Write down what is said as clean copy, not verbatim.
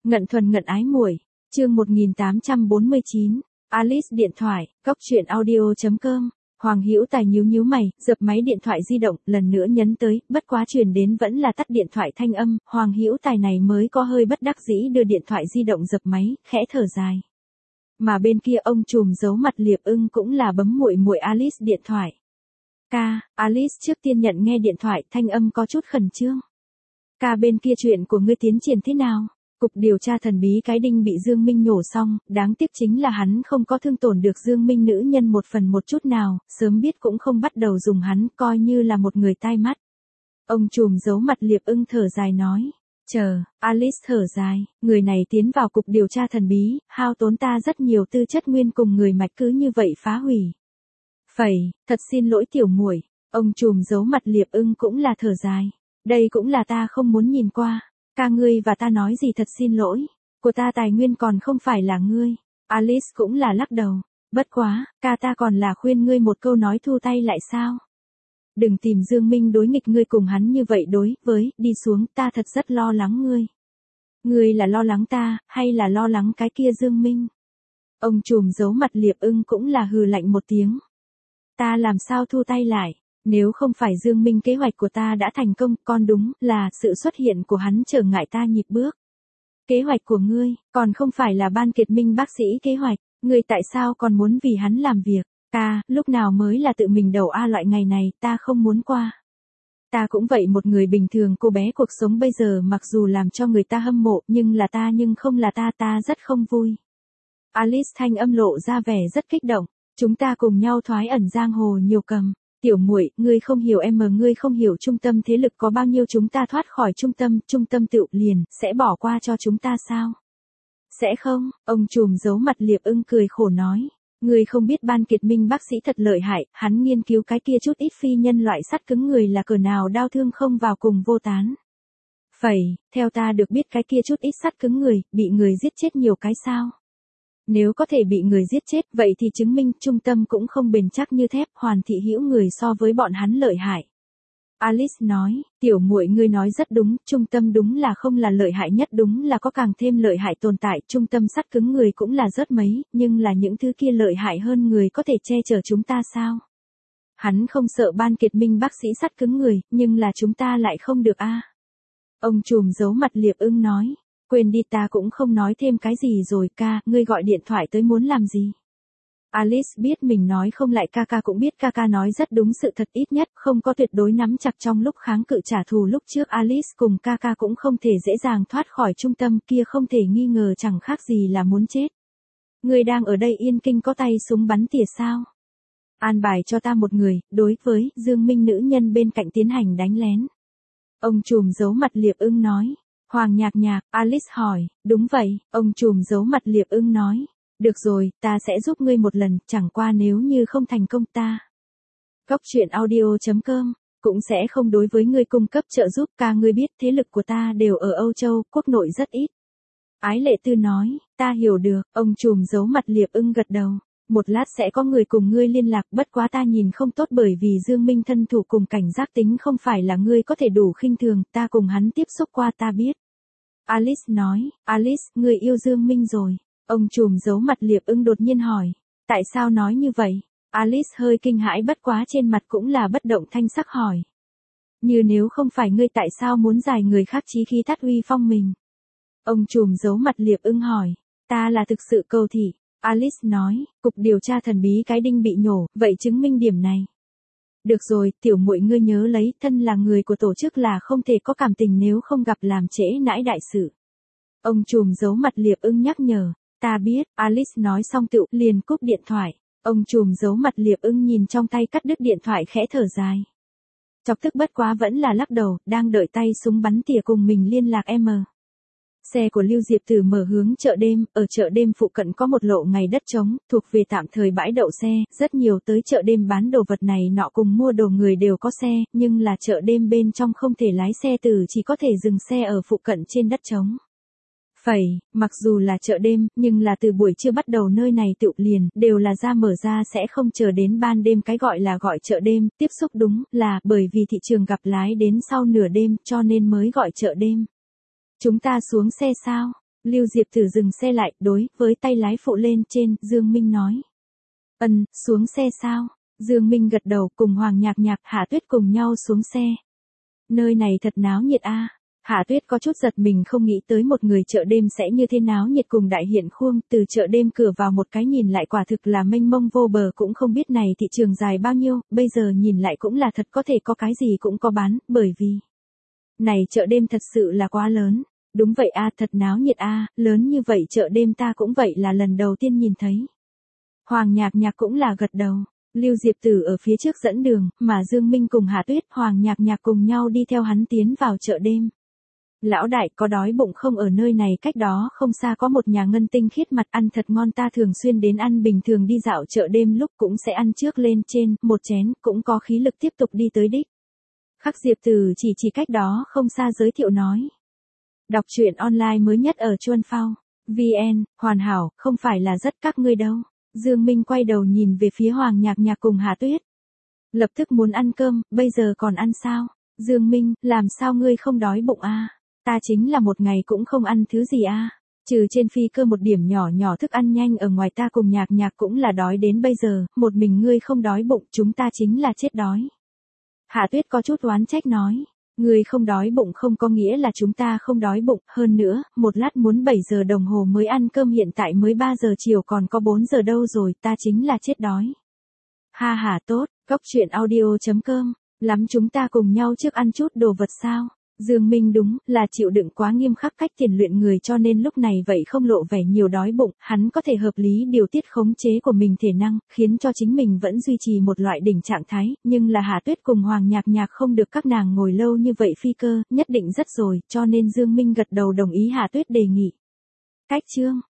Ngận thuần ngận ái muội, chương 1849, Alice điện thoại, cóc truyện audio.com. Hoàng Hữu Tài nhíu nhíu mày, dập máy điện thoại di động, lần nữa nhấn tới, bất quá truyền đến vẫn là tắt điện thoại thanh âm, Hoàng Hữu Tài này mới có hơi bất đắc dĩ đưa điện thoại di động dập máy, khẽ thở dài. Mà bên kia ông trùm giấu mặt Liệp Ưng cũng là bấm muội muội Alice điện thoại. Ca, Alice trước tiên nhận nghe điện thoại, thanh âm có chút khẩn trương. Ca, bên kia chuyện của ngươi tiến triển thế nào? Cục điều tra thần bí cái đinh bị Dương Minh nhổ xong, đáng tiếc chính là hắn không có thương tổn được Dương Minh nữ nhân một phần một chút nào, sớm biết cũng không bắt đầu dùng hắn, coi như là một người tai mắt. Ông trùm giấu mặt Liệp Ưng thở dài nói. Chờ, Alice thở dài, người này tiến vào cục điều tra thần bí, hao tốn ta rất nhiều tư chất nguyên cùng người mạch cứ như vậy phá hủy. Phẩy, thật xin lỗi tiểu muội. Ông trùm giấu mặt Liệp Ưng cũng là thở dài. Đây cũng là ta không muốn nhìn qua. Ca, ngươi và ta nói gì thật xin lỗi. Của ta tài nguyên còn không phải là ngươi. Alice cũng là lắc đầu. Bất quá, ca, ta còn là khuyên ngươi một câu nói thu tay lại sao. Đừng tìm Dương Minh đối nghịch, ngươi cùng hắn như vậy đối với, đi xuống, ta thật rất lo lắng ngươi. Ngươi là lo lắng ta, hay là lo lắng cái kia Dương Minh? Ông trùm giấu mặt Liệp Ưng cũng là hừ lạnh một tiếng. Ta làm sao thu tay lại? Nếu không phải Dương Minh kế hoạch của ta đã thành công, còn đúng là sự xuất hiện của hắn trở ngại ta nhịp bước. Kế hoạch của ngươi, còn không phải là Ban Kiệt Minh bác sĩ kế hoạch, ngươi tại sao còn muốn vì hắn làm việc? Ca, lúc nào mới là tự mình đầu loại ngày này, ta không muốn qua. Ta cũng vậy, một người bình thường, cô bé cuộc sống bây giờ mặc dù làm cho người ta hâm mộ, nhưng không là ta rất không vui. Alice thanh âm lộ ra vẻ rất kích động, chúng ta cùng nhau thoái ẩn giang hồ nhiều cầm. Tiểu muội, ngươi không hiểu ngươi không hiểu trung tâm thế lực có bao nhiêu, chúng ta thoát khỏi trung tâm tự liền, sẽ bỏ qua cho chúng ta sao? Sẽ không, ông trùm giấu mặt Liệp Ưng cười khổ nói. Ngươi không biết Ban Kiệt Minh bác sĩ thật lợi hại, hắn nghiên cứu cái kia chút ít phi nhân loại sắt cứng người là cỡ nào đau thương không vào cùng vô tán. Phẩy, theo ta được biết cái kia chút ít sắt cứng người, bị người giết chết nhiều cái sao? Nếu có thể bị người giết chết, vậy thì chứng minh trung tâm cũng không bền chắc như thép, Hoàn Thị hữu người so với bọn hắn lợi hại. Alice nói, tiểu muội ngươi nói rất đúng, trung tâm đúng là không là lợi hại nhất, đúng là có càng thêm lợi hại tồn tại, trung tâm sắt cứng người cũng là rớt mấy, nhưng là những thứ kia lợi hại hơn người có thể che chở chúng ta sao? Hắn không sợ Ban Kiệt Minh bác sĩ sắt cứng người, nhưng là chúng ta lại không được a. Ông trùm giấu mặt Liệp Ưng nói. Quên đi, ta cũng không nói thêm cái gì rồi. Ca, ngươi gọi điện thoại tới muốn làm gì? Alice biết mình nói không lại, ca cũng biết ca nói rất đúng, sự thật ít nhất không có tuyệt đối nắm chặt trong lúc kháng cự trả thù. Lúc trước Alice cùng ca cũng không thể dễ dàng thoát khỏi trung tâm kia, không thể nghi ngờ chẳng khác gì là muốn chết. Ngươi đang ở đây yên kinh có tay súng bắn tỉa sao? An bài cho ta một người, đối với Dương Minh nữ nhân bên cạnh tiến hành đánh lén. Ông trùm giấu mặt Liệp Ưng nói. Hoàng Nhạc Nhạc, Alice hỏi, đúng vậy, ông trùm giấu mặt Liệp Ưng nói. Được rồi, ta sẽ giúp ngươi một lần, chẳng qua nếu như không thành công ta. Cóc truyện audio.com, cũng sẽ không đối với ngươi cung cấp trợ giúp. Ca, ngươi biết thế lực của ta đều ở Âu Châu, quốc nội rất ít. Ái Lệ Tư nói, ta hiểu được, ông trùm giấu mặt Liệp Ưng gật đầu. Một lát sẽ có người cùng ngươi liên lạc, bất quá ta nhìn không tốt, bởi vì Dương Minh thân thủ cùng cảnh giác tính không phải là ngươi có thể đủ khinh thường, ta cùng hắn tiếp xúc qua ta biết. Alice nói, Alice, ngươi yêu Dương Minh rồi. Ông trùm giấu mặt Liệp Ưng đột nhiên hỏi, tại sao nói như vậy? Alice hơi kinh hãi, bất quá trên mặt cũng là bất động thanh sắc hỏi. Như nếu không phải ngươi, tại sao muốn giải người khác chí khí thắt uy phong mình? Ông trùm giấu mặt Liệp Ưng hỏi, ta là thực sự cầu thị. Alice nói, cục điều tra thần bí cái đinh bị nhổ, vậy chứng minh điểm này. Được rồi, tiểu muội ngươi nhớ lấy, thân là người của tổ chức là không thể có cảm tình, nếu không gặp làm trễ nãi đại sự. Ông trùm giấu mặt Liệp Ưng nhắc nhở, ta biết, Alice nói xong tựu liền cúp điện thoại. Ông trùm giấu mặt Liệp Ưng nhìn trong tay cắt đứt điện thoại khẽ thở dài. Chọc tức bất quá vẫn là lắc đầu, đang đợi tay súng bắn tỉa cùng mình liên lạc M. Xe của Lưu Diệp Tử mở hướng chợ đêm, ở chợ đêm phụ cận có một lộ ngày đất trống, thuộc về tạm thời bãi đậu xe, rất nhiều tới chợ đêm bán đồ vật này nọ cùng mua đồ người đều có xe, nhưng là chợ đêm bên trong không thể lái xe từ, chỉ có thể dừng xe ở phụ cận trên đất trống. Phẩy, mặc dù là chợ đêm, nhưng là từ buổi trưa bắt đầu nơi này tựu liền, đều là ra mở ra, sẽ không chờ đến ban đêm, cái gọi là gọi chợ đêm, tiếp xúc đúng là bởi vì thị trường gặp lái đến sau nửa đêm, cho nên mới gọi chợ đêm. Chúng ta xuống xe sao? Lưu Diệp Tử dừng xe lại, đối với tay lái phụ lên trên, Dương Minh nói. Xuống xe sao? Dương Minh gật đầu, cùng Hoàng Nhạc Nhạc, Hạ Tuyết cùng nhau xuống xe. Nơi này thật náo nhiệt a. Hạ Tuyết có chút giật mình, không nghĩ tới một người chợ đêm sẽ như thế náo nhiệt cùng đại hiện khuông, từ chợ đêm cửa vào một cái nhìn lại quả thực là mênh mông vô bờ, cũng không biết này thị trường dài bao nhiêu, bây giờ nhìn lại cũng là thật, có thể có cái gì cũng có bán, bởi vì này chợ đêm thật sự là quá lớn. Đúng vậy a, thật náo nhiệt a, lớn như vậy chợ đêm ta cũng vậy là lần đầu tiên nhìn thấy. Hoàng Nhạc Nhạc cũng là gật đầu. Lưu Diệp Tử ở phía trước dẫn đường, mà Dương Minh cùng Hạ Tuyết, Hoàng Nhạc Nhạc cùng nhau đi theo hắn tiến vào chợ đêm. Lão đại, có đói bụng không? Ở nơi này cách đó không xa có một nhà ngân tinh khiết mặt ăn thật ngon, ta thường xuyên đến ăn, bình thường đi dạo chợ đêm lúc cũng sẽ ăn trước lên trên một chén, cũng có khí lực tiếp tục đi tới đích. Khắc Diệp Tử chỉ cách đó không xa giới thiệu nói. Đọc truyện online mới nhất ở Chuan Phao VN, hoàn hảo, không phải là rất các ngươi đâu. Dương Minh quay đầu nhìn về phía Hoàng Nhạc Nhạc cùng Hạ Tuyết. Lập tức muốn ăn cơm, bây giờ còn ăn sao? Dương Minh, làm sao ngươi không đói bụng a? Ta chính là một ngày cũng không ăn thứ gì a. Trừ trên phi cơ một điểm nhỏ nhỏ thức ăn nhanh ở ngoài, ta cùng Nhạc Nhạc cũng là đói đến bây giờ, một mình ngươi không đói bụng, chúng ta chính là chết đói. Hạ Tuyết có chút oán trách nói. Ngươi không đói bụng không có nghĩa là chúng ta không đói bụng, hơn nữa, một lát muốn 7 giờ đồng hồ mới ăn cơm, hiện tại mới 3 giờ chiều còn có 4 giờ đâu rồi, ta chính là chết đói. Ha ha, tốt, góc truyện audio.com, lắm chúng ta cùng nhau trước ăn chút đồ vật sao? Dương Minh đúng là chịu đựng quá nghiêm khắc cách thiền luyện người, cho nên lúc này vậy không lộ vẻ nhiều đói bụng, hắn có thể hợp lý điều tiết khống chế của mình thể năng, khiến cho chính mình vẫn duy trì một loại đỉnh trạng thái, nhưng là Hạ Tuyết cùng Hoàng Nhạc Nhạc không được, các nàng ngồi lâu như vậy phi cơ, nhất định rất rồi, cho nên Dương Minh gật đầu đồng ý Hạ Tuyết đề nghị. Cách chương